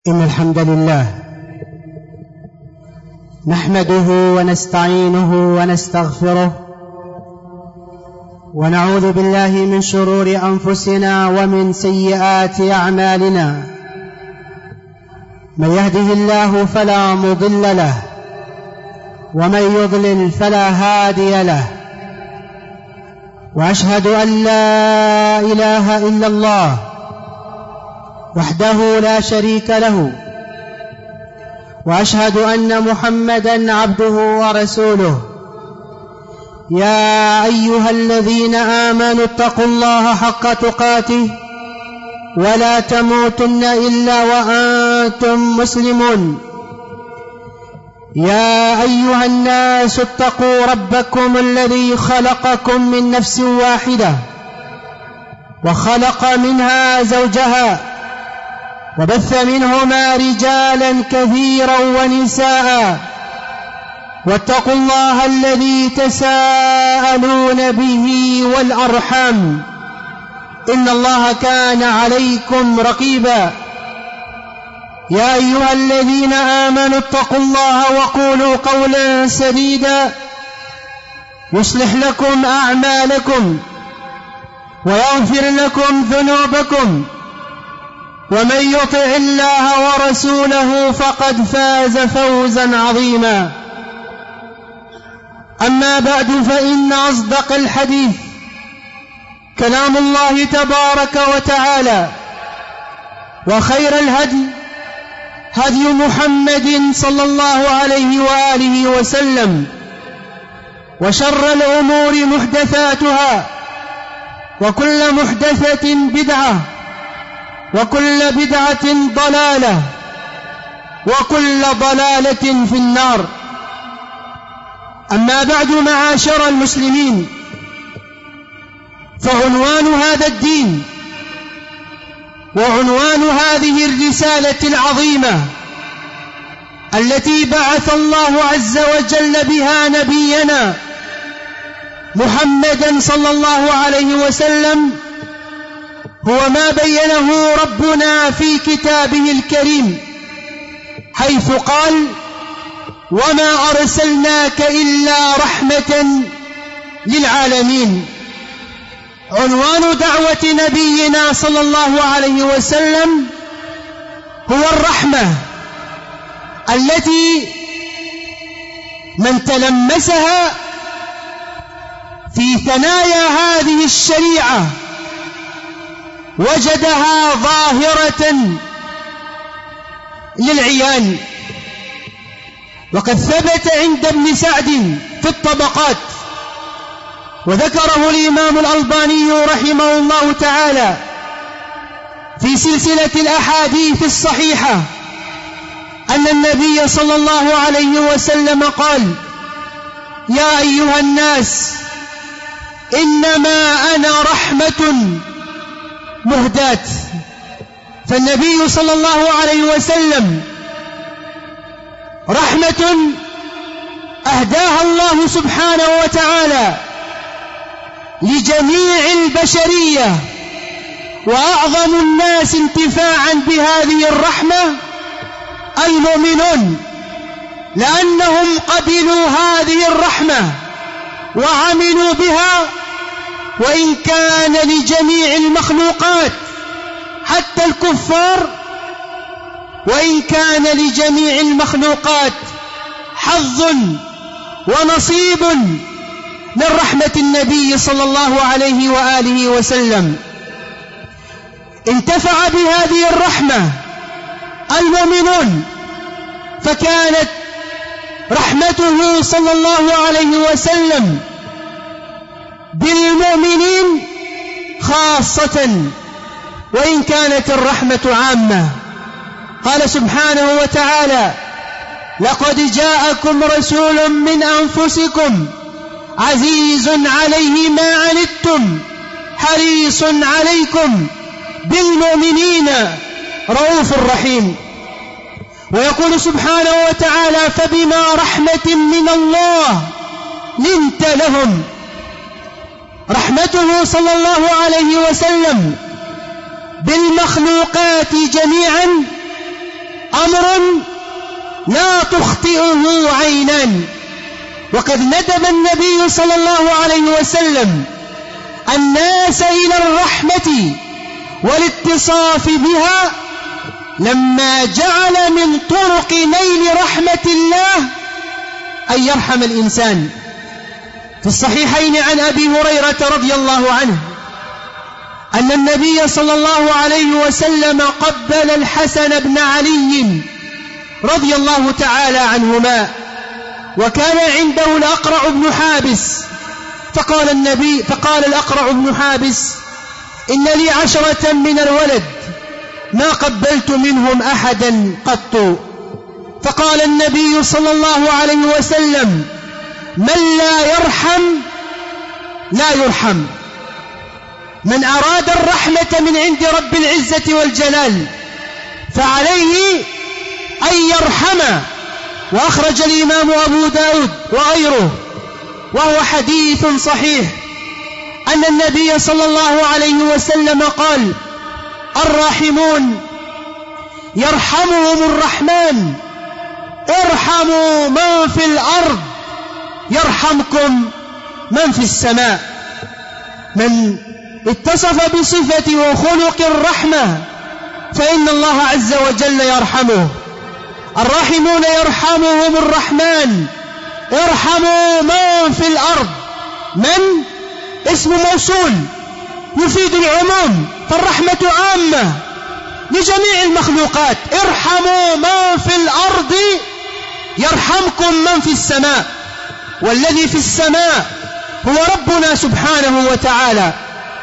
إن الحمد لله نحمده ونستعينه ونستغفره ونعوذ بالله من شرور أنفسنا ومن سيئات أعمالنا. من يهده الله فلا مضل له ومن يضلل فلا هادي له، وأشهد أن لا إله إلا الله وحده لا شريك له، وأشهد أن محمدًا عبده ورسوله. يا أيها الذين آمنوا اتقوا الله حق تقاته ولا تموتن إلا وأنتم مسلمون. يا أيها الناس اتقوا ربكم الذي خلقكم من نفس واحدة وخلق منها زوجها وبث منهما رجالا كثيرا ونساء، واتقوا الله الذي تساءلون به والأرحام، إن الله كان عليكم رقيبا. يا أيها الذين آمنوا اتقوا الله وقولوا قولا سديدا يصلح لكم أعمالكم ويغفر لكم ذنوبكم، ومن يطع الله ورسوله فقد فاز فوزا عظيما. أما بعد، فإن أصدق الحديث كلام الله تبارك وتعالى، وخير الهدي هدي محمد صلى الله عليه وآله وسلم، وشر الأمور محدثاتها، وكل محدثة بدعة، وكل بدعة ضلالة، وكل ضلالة في النار. أما بعد، معاشر المسلمين، فعنوان هذا الدين وعنوان هذه الرسالة العظيمة التي بعث الله عز وجل بها نبينا محمدا صلى الله عليه وسلم هو ما بينه ربنا في كتابه الكريم، حيث قال: وما أرسلناك إلا رحمة للعالمين. عنوان دعوة نبينا صلى الله عليه وسلم هو الرحمة، التي من تلمسها في ثنايا هذه الشريعة وجدها ظاهرة للعيان. وقد ثبت عند ابن سعد في الطبقات، وذكره الإمام الألباني رحمه الله تعالى في سلسلة الأحاديث الصحيحة، أن النبي صلى الله عليه وسلم قال: يا أيها الناس، إنما أنا رحمة مهداة. فالنبي صلى الله عليه وسلم رحمة أهداها الله سبحانه وتعالى لجميع البشرية، وأعظم الناس انتفاعا بهذه الرحمة المؤمنون، لأنهم قبلوا هذه الرحمة وعملوا بها. وإن كان لجميع المخلوقات حتى الكفار، وإن كان لجميع المخلوقات حظ ونصيب من رحمة النبي صلى الله عليه وآله وسلم، انتفع بهذه الرحمة المؤمنون، فكانت رحمته صلى الله عليه وسلم بالمؤمنين خاصة، وإن كانت الرحمة عامة. قال سبحانه وتعالى: لقد جاءكم رسول من أنفسكم عزيز عليه ما عنتم حريص عليكم بالمؤمنين رؤوف رحيم. ويقول سبحانه وتعالى: فبما رحمة من الله لنت لهم. رحمته صلى الله عليه وسلم بالمخلوقات جميعا أمر لا تخطئه عينان. وقد ندب النبي صلى الله عليه وسلم الناس إلى الرحمة والاتصاف بها لما جعل من طرق نيل رحمة الله أن يرحم الإنسان. في الصحيحين عن أبي هريرة رضي الله عنه أن النبي صلى الله عليه وسلم قبل الحسن بن علي رضي الله تعالى عنهما، وكان عنده الأقرع بن حابس، فقال الأقرع بن حابس: إن لي 10 من الولد ما قبلت منهم أحدا قط. فقال النبي صلى الله عليه وسلم: من لا يرحم لا يرحم. من أراد الرحمة من عند رب العزة والجلال فعليه أن يرحم. وأخرج الإمام أبو داود وغيره وهو حديث صحيح أن النبي صلى الله عليه وسلم قال: الراحمون يرحمهم الرحمن، ارحموا من في الأرض يرحمكم من في السماء. من اتصف بصفة وخلق الرحمة فإن الله عز وجل يرحمه. الراحمون يرحمهم الرحمن، ارحموا من في الأرض. من اسم موصول يفيد العموم، فالرحمة عامة لجميع المخلوقات. ارحموا من في الأرض يرحمكم من في السماء. والذي في السماء هو ربنا سبحانه وتعالى.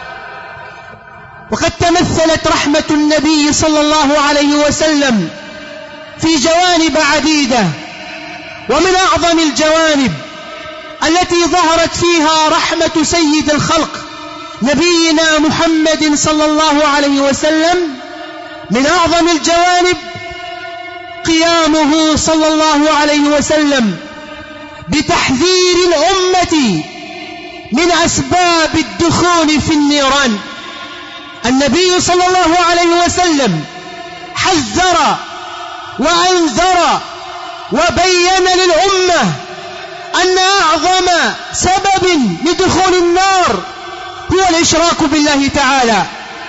وقد تمثلت رحمة النبي صلى الله عليه وسلم في جوانب عديدة، ومن أعظم الجوانب التي ظهرت فيها رحمة سيد الخلق نبينا محمد صلى الله عليه وسلم، من أعظم الجوانب قيامه صلى الله عليه وسلم بتحذير الأمة من أسباب الدخول في النيران. النبي صلى الله عليه وسلم حذر وأنذر وبين للأمة أن أعظم سبب لدخول النار هو الإشراك بالله تعالى.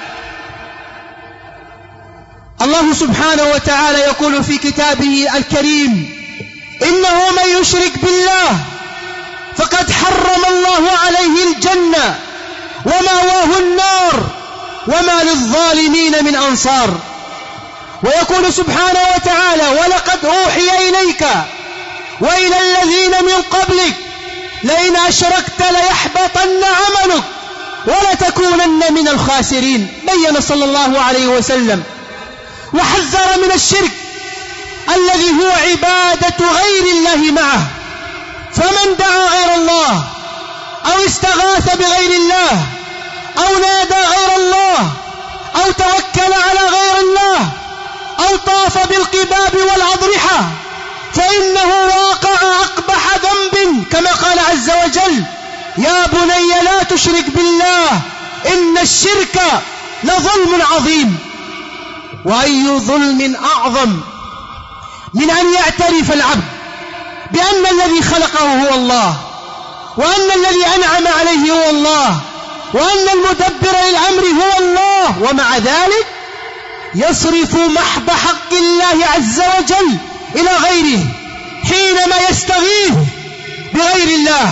الله سبحانه وتعالى يقول في كتابه الكريم: إنه من يشرك بالله فقد حرم الله عليه الجنة ومأواه النار وما للظالمين من أنصار. ويقول سبحانه وتعالى: ولقد أوحي إليك وإلى الذين من قبلك لئن أشركت ليحبطن عملك ولتكونن من الخاسرين. بين صلى الله عليه وسلم وحذر من الشرك الذي هو عبادة غير الله معه. فمن دعا غير الله أو استغاث بغير الله أو نادى غير الله أو توكل على غير الله أو طاف بالقباب والأضرحة فإنه واقع أقبح ذنب، كما قال عز وجل: يا بني لا تشرك بالله إن الشرك لظلم عظيم. وأي ظلم أعظم من أن يعترف العبد بأن الذي خلقه هو الله، وأن الذي أنعم عليه هو الله، وأن المدبر للأمر هو الله، ومع ذلك يصرف محض حق الله عز وجل إلى غيره حينما يستغيث بغير الله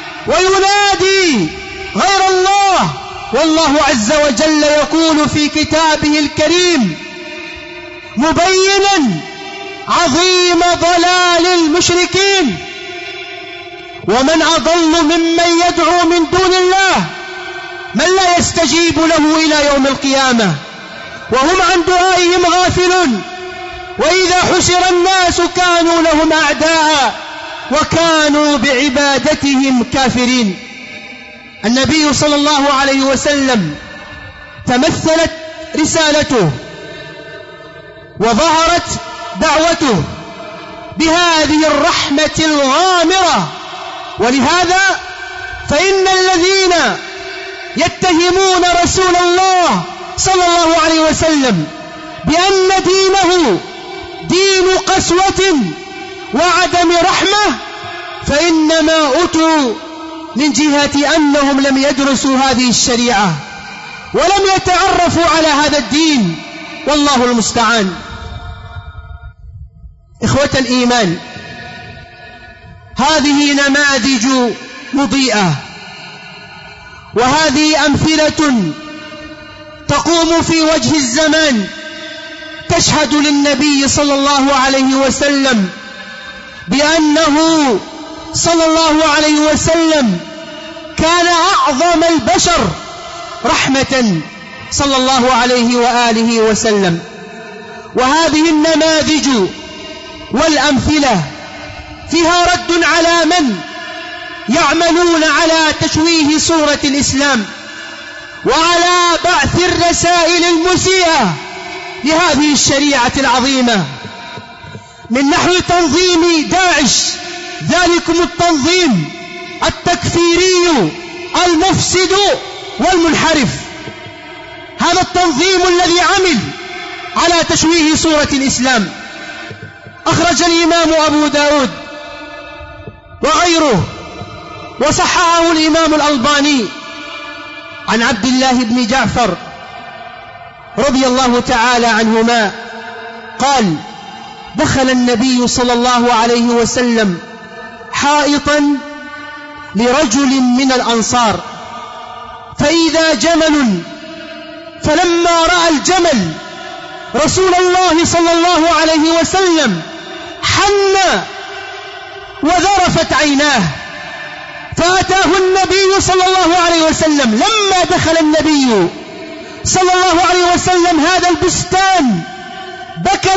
وينادي غير الله. والله عز وجل يقول في كتابه الكريم مبينا عظيم ضلال المشركين: ومن أضل ممن يدعو من دون الله من لا يستجيب له إلى يوم القيامة وهم عن دعائهم غافلون، وإذا حشر الناس كانوا لهم أعداء وكانوا بعبادتهم كافرين. النبي صلى الله عليه وسلم تمثلت رسالته وظهرت دعوته بهذه الرحمة الغامرة. ولهذا فإن الذين يتهمون رسول الله صلى الله عليه وسلم بأن دينه دين قسوة وعدم رحمة، فإنما أتوا من جهة أنهم لم يدرسوا هذه الشريعة ولم يتعرفوا على هذا الدين، والله المستعان. إخوة الإيمان، هذه نماذج مضيئة، وهذه أمثلة تقوم في وجه الزمان تشهد للنبي صلى الله عليه وسلم بأنه صلى الله عليه وسلم كان أعظم البشر رحمة صلى الله عليه وآله وسلم. وهذه النماذج والأمثلة فيها رد على من يعملون على تشويه صورة الإسلام وعلى بعث الرسائل المسيئة لهذه الشريعة العظيمة، من نحو تنظيم داعش، ذلكم التنظيم التكفيري المفسد والمنحرف، هذا التنظيم الذي عمل على تشويه صورة الإسلام. أخرج الإمام أبو داود وغيره وصححه الإمام الألباني عن عبد الله بن جعفر رضي الله تعالى عنهما قال: دخل النبي صلى الله عليه وسلم حائطا لرجل من الأنصار فإذا جمل، فلما رأى الجمل رسول الله صلى الله عليه وسلم حن وذرفت عيناه، فأتاه النبي صلى الله عليه وسلم. لما دخل النبي صلى الله عليه وسلم هذا البستان بكى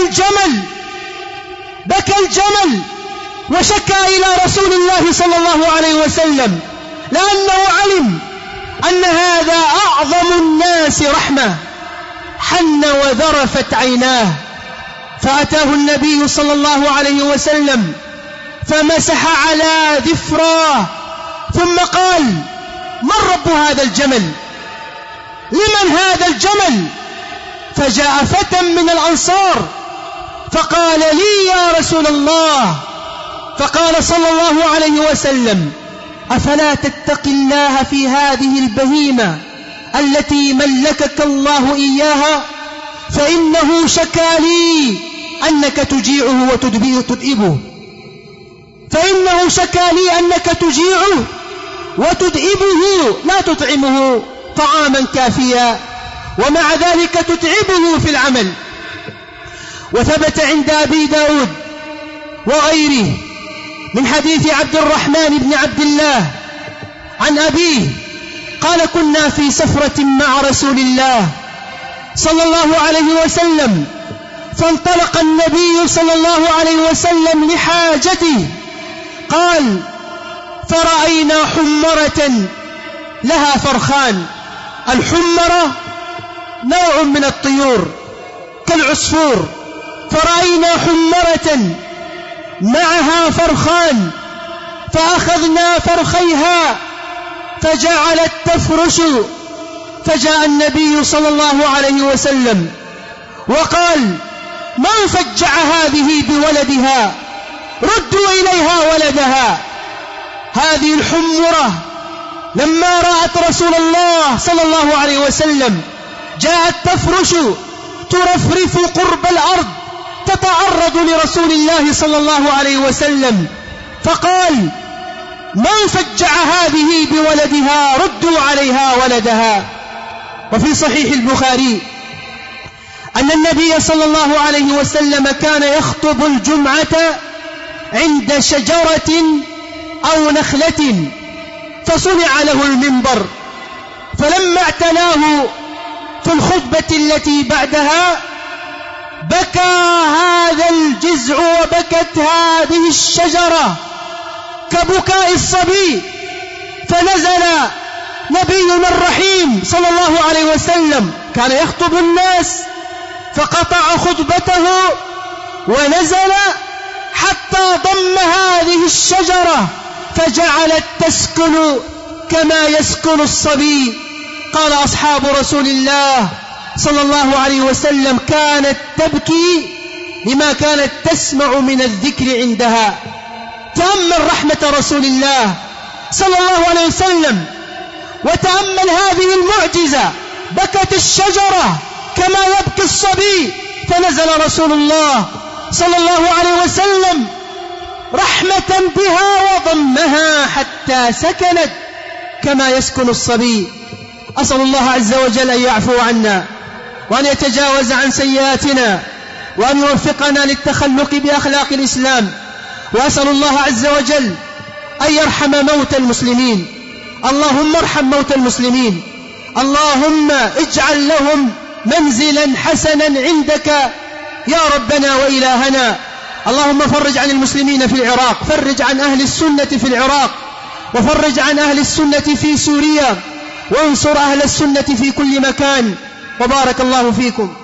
الجمل وشكى إلى رسول الله صلى الله عليه وسلم، لأنه علم أن هذا أعظم الناس رحمة، حن وذرفت عيناه. فأتاه النبي صلى الله عليه وسلم فمسح على ذفراه ثم قال: من رب هذا الجمل؟ لمن هذا الجمل؟ فجاء فتى من الأنصار فقال: لي يا رسول الله. فقال صلى الله عليه وسلم: أفلا تتقي الله في هذه البهيمة التي ملكك الله إياها؟ فإنه شكى لي أنك تجيعه وتدئبه، فإنه شكى لي أنك تجيعه وتدئبه، لا تطعمه طعاما كافيا ومع ذلك تتعبه في العمل. وثبت عند أبي داود وغيره من حديث عبد الرحمن بن عبد الله عن أبيه قال: كنا في سفرة مع رسول الله صلى الله عليه وسلم، فانطلق النبي صلى الله عليه وسلم لحاجته، قال: فرأينا حمرة لها فرخان. الحمرة نوع من الطيور كالعصفور، فرأينا حمرة معها فرخان، فأخذنا فرخيها فجعلت تفرش، فجاء النبي صلى الله عليه وسلم وقال: من فجع هذه بولدها؟ ردوا إليها ولدها. هذه الحمرة لما رأت رسول الله صلى الله عليه وسلم جاءت تفرش ترفرف قرب الأرض تتعرض لرسول الله صلى الله عليه وسلم، فقال: من فجع هذه بولدها؟ ردوا عليها ولدها. وفي صحيح البخاري أن النبي صلى الله عليه وسلم كان يخطب الجمعة عند شجرة أو نخلة، فصنع له المنبر، فلما اعتناه في الخطبة التي بعدها بكى هذا الجذع وبكت هذه الشجرة كبكاء الصبي، فنزل نبينا الرحيم صلى الله عليه وسلم كان يخطب الناس فقطع خطبته ونزل حتى ضم هذه الشجرة فجعلت تسكن كما يسكن الصبي. قال أصحاب رسول الله صلى الله عليه وسلم: كانت تبكي لما كانت تسمع من الذكر عندها. تأمل رحمة رسول الله صلى الله عليه وسلم، وتأمل هذه المعجزة. بكت الشجرة كما يبكي الصبي، فنزل رسول الله صلى الله عليه وسلم رحمة بها وضمها حتى سكنت كما يسكن الصبي. أسأل الله عز وجل أن يعفو عنا وأن يتجاوز عن سيئاتنا وأن يوفقنا للتخلق بأخلاق الإسلام. وأسأل الله عز وجل أن يرحم موتى المسلمين. اللهم ارحم موتى المسلمين، اللهم اجعل لهم منزلا حسنا عندك يا ربنا وإلهنا. اللهم فرج عن المسلمين في العراق، فرج عن أهل السنة في العراق، وفرج عن أهل السنة في سوريا، وانصر أهل السنة في كل مكان. وبارك الله فيكم.